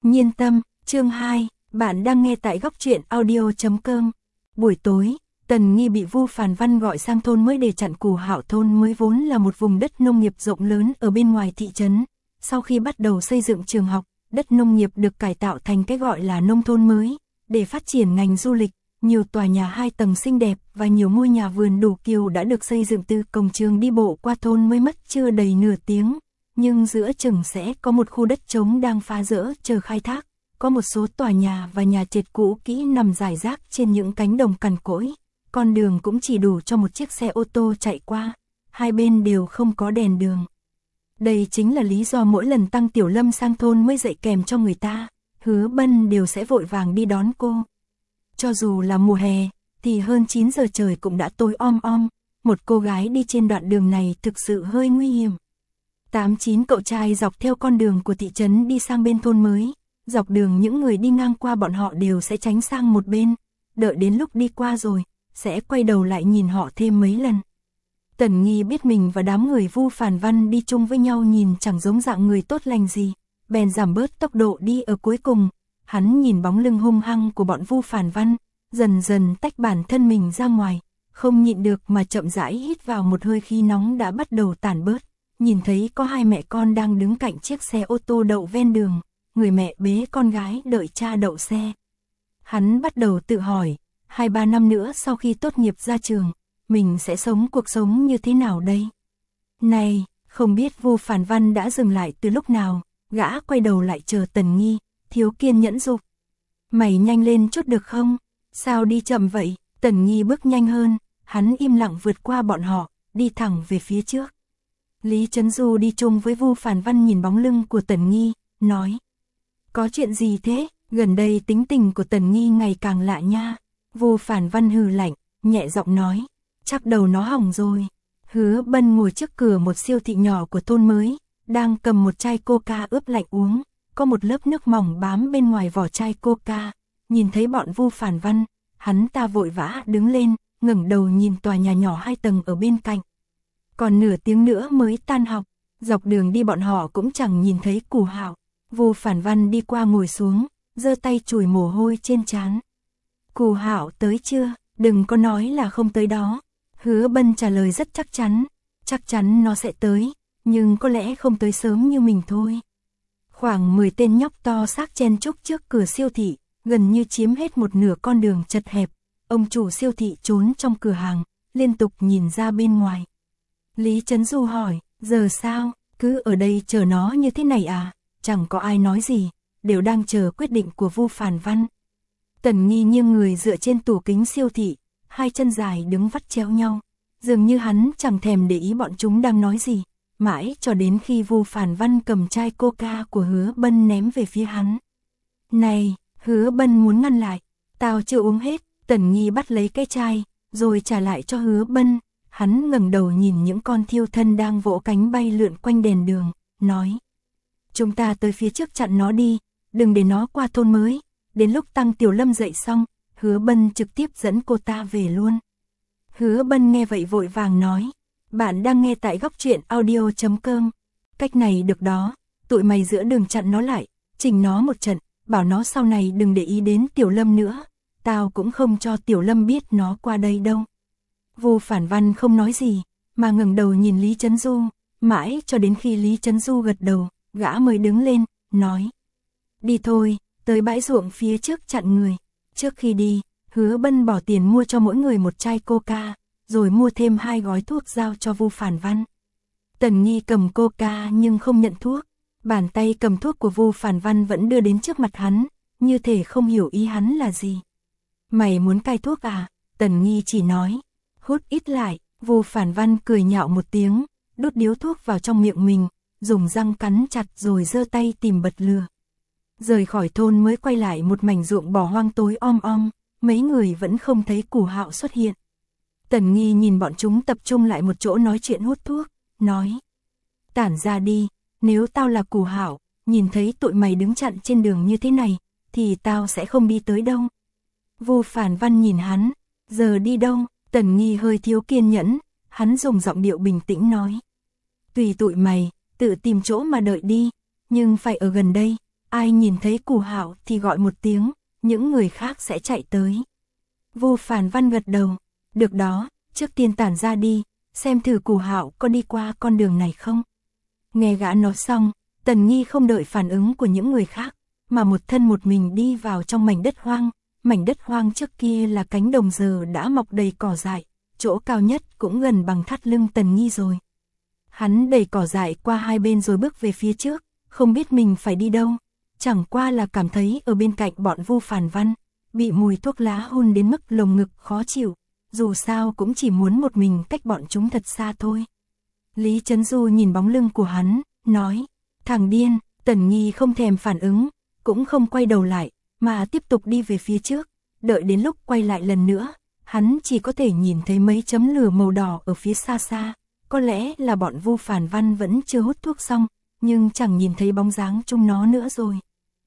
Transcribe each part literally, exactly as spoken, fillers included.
Nhiên tâm, chương hai, bạn đang nghe tại góc truyện audio chấm com. Buổi tối, Tần Nghi bị Vu Phàn Văn gọi sang thôn mới để chặn Cù Hạo. Thôn mới vốn là một vùng đất nông nghiệp rộng lớn ở bên ngoài thị trấn. Sau khi bắt đầu xây dựng trường học, đất nông nghiệp được cải tạo thành cái gọi là nông thôn mới, để phát triển ngành du lịch. Nhiều tòa nhà hai tầng xinh đẹp và nhiều ngôi nhà vườn đủ kiểu đã được xây dựng. Từ cổng trường đi bộ qua thôn mới mất chưa đầy nửa tiếng. Nhưng giữa chừng sẽ có một khu đất trống đang phá rỡ chờ khai thác, có một số tòa nhà và nhà trệt cũ kỹ nằm rải rác trên những cánh đồng cằn cỗi, con đường cũng chỉ đủ cho một chiếc xe ô tô chạy qua, hai bên đều không có đèn đường. Đây chính là lý do mỗi lần Tăng Tiểu Lâm sang thôn mới dạy kèm cho người ta, Hứa Bân đều sẽ vội vàng đi đón cô. Cho dù là mùa hè, thì hơn chín giờ trời cũng đã tối om om, một cô gái đi trên đoạn đường này thực sự hơi nguy hiểm. Tám chín cậu trai dọc theo con đường của thị trấn đi sang bên thôn mới, dọc đường những người đi ngang qua bọn họ đều sẽ tránh sang một bên, đợi đến lúc đi qua rồi, sẽ quay đầu lại nhìn họ thêm mấy lần. Tần Nghi biết mình và đám người Vu Phàn Văn đi chung với nhau nhìn chẳng giống dạng người tốt lành gì, bèn giảm bớt tốc độ đi ở cuối cùng. Hắn nhìn bóng lưng hung hăng của bọn Vu Phàn Văn, dần dần tách bản thân mình ra ngoài, không nhịn được mà chậm rãi hít vào một hơi khí nóng đã bắt đầu tản bớt. Nhìn thấy có hai mẹ con đang đứng cạnh chiếc xe ô tô đậu ven đường, người mẹ bế con gái đợi cha đậu xe. Hắn bắt đầu tự hỏi, hai ba năm nữa sau khi tốt nghiệp ra trường, mình sẽ sống cuộc sống như thế nào đây? Này, không biết Vu Phàn Văn đã dừng lại từ lúc nào, gã quay đầu lại chờ Tần Nghi, thiếu kiên nhẫn dục. Mày nhanh lên chút được không? Sao đi chậm vậy? Tần Nghi bước nhanh hơn, hắn im lặng vượt qua bọn họ, đi thẳng về phía trước. Lý Trấn Du đi chung với Vu Phàn Văn nhìn bóng lưng của Tần Nghi, nói. Có chuyện gì thế? Gần đây tính tình của Tần Nghi ngày càng lạ nha. Vu Phàn Văn hừ lạnh, nhẹ giọng nói. Chắc đầu nó hỏng rồi. Hứa Bân ngồi trước cửa một siêu thị nhỏ của thôn mới, đang cầm một chai coca ướp lạnh uống. Có một lớp nước mỏng bám bên ngoài vỏ chai coca. Nhìn thấy bọn Vu Phàn Văn, hắn ta vội vã đứng lên, ngẩng đầu nhìn tòa nhà nhỏ hai tầng ở bên cạnh. Còn nửa tiếng nữa mới tan học, dọc đường đi bọn họ cũng chẳng nhìn thấy Cù Hạo. Vu Phàn Văn đi qua ngồi xuống, giơ tay chùi mồ hôi trên trán. Cù Hạo tới chưa? Đừng có nói là không tới đó. Hứa Bân trả lời rất chắc chắn, chắc chắn nó sẽ tới, nhưng có lẽ không tới sớm như mình thôi. Khoảng mười tên nhóc to xác chen chúc trước cửa siêu thị, gần như chiếm hết một nửa con đường chật hẹp. Ông chủ siêu thị trốn trong cửa hàng, liên tục nhìn ra bên ngoài. Lý Trấn Du hỏi, giờ sao, cứ ở đây chờ nó như thế này à? Chẳng có ai nói gì, đều đang chờ quyết định của Vu Phàn Văn. Tần Nghi nghiêng người dựa trên tủ kính siêu thị, hai chân dài đứng vắt chéo nhau. Dường như hắn chẳng thèm để ý bọn chúng đang nói gì, mãi cho đến khi Vu Phàn Văn cầm chai coca của Hứa Bân ném về phía hắn. Này, Hứa Bân muốn ngăn lại, tao chưa uống hết. Tần Nghi bắt lấy cái chai, rồi trả lại cho Hứa Bân. Hắn ngẩng đầu nhìn những con thiêu thân đang vỗ cánh bay lượn quanh đèn đường, nói. Chúng ta tới phía trước chặn nó đi, đừng để nó qua thôn mới. Đến lúc Tăng Tiểu Lâm dậy xong, Hứa Bân trực tiếp dẫn cô ta về luôn. Hứa Bân nghe vậy vội vàng nói. Bạn đang nghe tại góc truyện audio chấm com. Cách này được đó, tụi mày giữa đường chặn nó lại, chỉnh nó một trận, bảo nó sau này đừng để ý đến Tiểu Lâm nữa. Tao cũng không cho Tiểu Lâm biết nó qua đây đâu. Vu Phàn Văn không nói gì, mà ngẩng đầu nhìn Lý Trấn Du, mãi cho đến khi Lý Trấn Du gật đầu, gã mới đứng lên, nói. Đi thôi, tới bãi ruộng phía trước chặn người. Trước khi đi, Hứa Bân bỏ tiền mua cho mỗi người một chai coca, rồi mua thêm hai gói thuốc giao cho Vu Phàn Văn. Tần Nghi cầm coca nhưng không nhận thuốc, bàn tay cầm thuốc của Vu Phàn Văn vẫn đưa đến trước mặt hắn, như thể không hiểu ý hắn là gì. Mày muốn cai thuốc à? Tần Nghi chỉ nói. Hút ít lại. Vu Phàn Văn cười nhạo một tiếng, đút điếu thuốc vào trong miệng mình, dùng răng cắn chặt rồi giơ tay tìm bật lửa. Rời khỏi thôn mới quay lại một mảnh ruộng bỏ hoang tối om om, mấy người vẫn không thấy Cù Hạo xuất hiện. Tần Nghi nhìn bọn chúng tập trung lại một chỗ nói chuyện hút thuốc, nói. Tản ra đi, nếu tao là Cù Hạo, nhìn thấy tụi mày đứng chặn trên đường như thế này, thì tao sẽ không đi tới đâu. Vu Phàn Văn nhìn hắn, giờ đi đâu? Tần Nghi hơi thiếu kiên nhẫn, hắn dùng giọng điệu bình tĩnh nói. Tùy tụi mày, tự tìm chỗ mà đợi đi, nhưng phải ở gần đây, ai nhìn thấy Cù Hạo thì gọi một tiếng, những người khác sẽ chạy tới. Vu Phản Văn gật đầu, được đó, trước tiên tản ra đi, xem thử Cù Hạo có đi qua con đường này không. Nghe gã nói xong, Tần Nghi không đợi phản ứng của những người khác, mà một thân một mình đi vào trong mảnh đất hoang. Mảnh đất hoang trước kia là cánh đồng giờ đã mọc đầy cỏ dại, chỗ cao nhất cũng gần bằng thắt lưng Tần Nghi rồi. Hắn đẩy cỏ dại qua hai bên rồi bước về phía trước, không biết mình phải đi đâu, chẳng qua là cảm thấy ở bên cạnh bọn Vu Phản Văn, bị mùi thuốc lá hôn đến mức lồng ngực khó chịu, dù sao cũng chỉ muốn một mình cách bọn chúng thật xa thôi. Lý Chấn Du nhìn bóng lưng của hắn, nói, thằng điên. Tần Nghi không thèm phản ứng, cũng không quay đầu lại, mà tiếp tục đi về phía trước. Đợi đến lúc quay lại lần nữa, hắn chỉ có thể nhìn thấy mấy chấm lửa màu đỏ ở phía xa xa. Có lẽ là bọn Vu Phản Văn vẫn chưa hút thuốc xong, nhưng chẳng nhìn thấy bóng dáng chúng nó nữa rồi.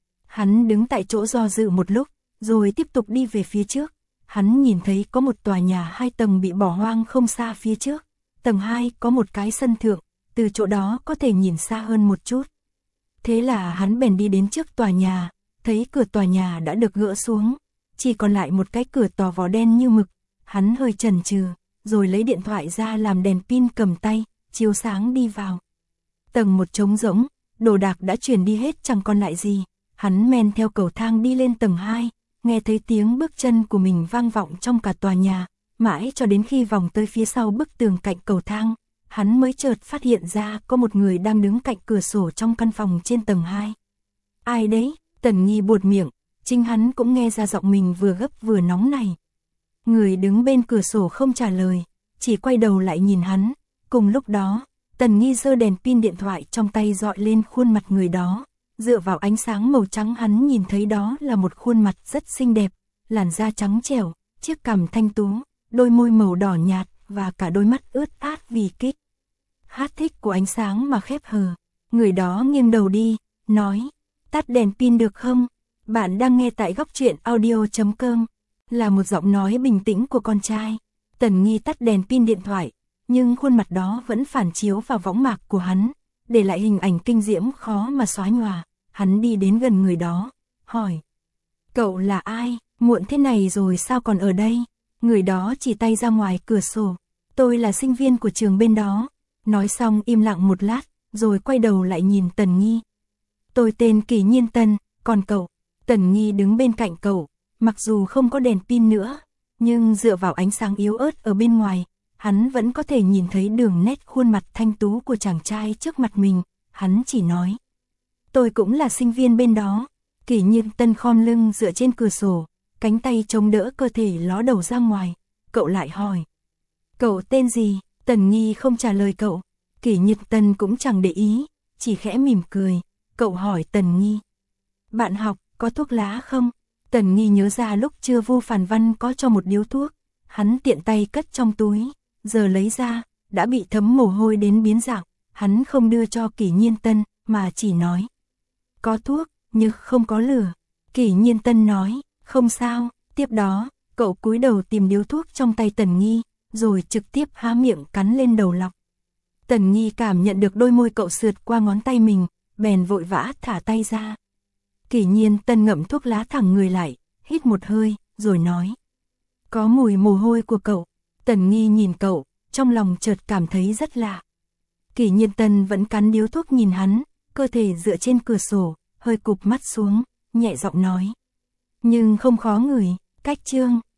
Hắn đứng tại chỗ do dự một lúc, rồi tiếp tục đi về phía trước. Hắn nhìn thấy có một tòa nhà hai tầng bị bỏ hoang không xa phía trước. Tầng hai có một cái sân thượng, từ chỗ đó có thể nhìn xa hơn một chút. Thế là hắn bèn đi đến trước tòa nhà, thấy cửa tòa nhà đã được gỡ xuống, chỉ còn lại một cái cửa tò vò đen như mực. Hắn hơi chần chừ, rồi lấy điện thoại ra làm đèn pin cầm tay, chiếu sáng đi vào. Tầng một trống rỗng, đồ đạc đã chuyển đi hết chẳng còn lại gì. Hắn men theo cầu thang đi lên tầng hai, nghe thấy tiếng bước chân của mình vang vọng trong cả tòa nhà, mãi cho đến khi vòng tới phía sau bức tường cạnh cầu thang, hắn mới chợt phát hiện ra có một người đang đứng cạnh cửa sổ trong căn phòng trên tầng hai. Ai đấy? Tần Nghi buột miệng, chính hắn cũng nghe ra giọng mình vừa gấp vừa nóng này. Người đứng bên cửa sổ không trả lời, chỉ quay đầu lại nhìn hắn. Cùng lúc đó, Tần Nghi giơ đèn pin điện thoại trong tay dọi lên khuôn mặt người đó. Dựa vào ánh sáng màu trắng hắn nhìn thấy đó là một khuôn mặt rất xinh đẹp, làn da trắng trẻo, chiếc cằm thanh tú, đôi môi màu đỏ nhạt và cả đôi mắt ướt át vì kích. Hát thích của ánh sáng mà khép hờ. Người đó nghiêng đầu đi, nói, tắt đèn pin được không? Bạn đang nghe tại góc truyện audio chấm com. Là một giọng nói bình tĩnh của con trai. Tần Nghi tắt đèn pin điện thoại, nhưng khuôn mặt đó vẫn phản chiếu vào võng mạc của hắn, để lại hình ảnh kinh diễm khó mà xóa nhòa. Hắn đi đến gần người đó, hỏi, cậu là ai? Muộn thế này rồi sao còn ở đây? Người đó chỉ tay ra ngoài cửa sổ, tôi là sinh viên của trường bên đó. Nói xong im lặng một lát, rồi quay đầu lại nhìn Tần Nghi. Tôi tên Kỷ Nhiên Tân, còn cậu? Tần Nghi đứng bên cạnh cậu, mặc dù không có đèn pin nữa, nhưng dựa vào ánh sáng yếu ớt ở bên ngoài, hắn vẫn có thể nhìn thấy đường nét khuôn mặt thanh tú của chàng trai trước mặt mình. Hắn chỉ nói, tôi cũng là sinh viên bên đó. Kỷ Nhiên Tân khom lưng dựa trên cửa sổ, cánh tay chống đỡ cơ thể ló đầu ra ngoài. Cậu lại hỏi, cậu tên gì? Tần Nghi không trả lời cậu. Kỷ Nhiên Tân cũng chẳng để ý, chỉ khẽ mỉm cười. Cậu hỏi Tần Nghi, bạn học có thuốc lá không? Tần Nghi nhớ ra lúc trưa Vu Phản Văn có cho một điếu thuốc, hắn tiện tay cất trong túi, giờ lấy ra, đã bị thấm mồ hôi đến biến dạng. Hắn không đưa cho Kỷ Nhiên Tân, mà chỉ nói, có thuốc, nhưng không có lửa. Kỷ Nhiên Tân nói, không sao. Tiếp đó, cậu cúi đầu tìm điếu thuốc trong tay Tần Nghi, rồi trực tiếp há miệng cắn lên đầu lọc. Tần Nghi cảm nhận được đôi môi cậu sượt qua ngón tay mình, bèn vội vã thả tay ra. Kỷ Nhiên Tân ngậm thuốc lá thẳng người lại, hít một hơi, rồi nói, có mùi mồ hôi của cậu. Tần Nghi nhìn cậu, trong lòng chợt cảm thấy rất lạ. Kỷ Nhiên Tân vẫn cắn điếu thuốc nhìn hắn, cơ thể dựa trên cửa sổ, hơi cụp mắt xuống, nhẹ giọng nói, nhưng không khó ngửi. Cách chương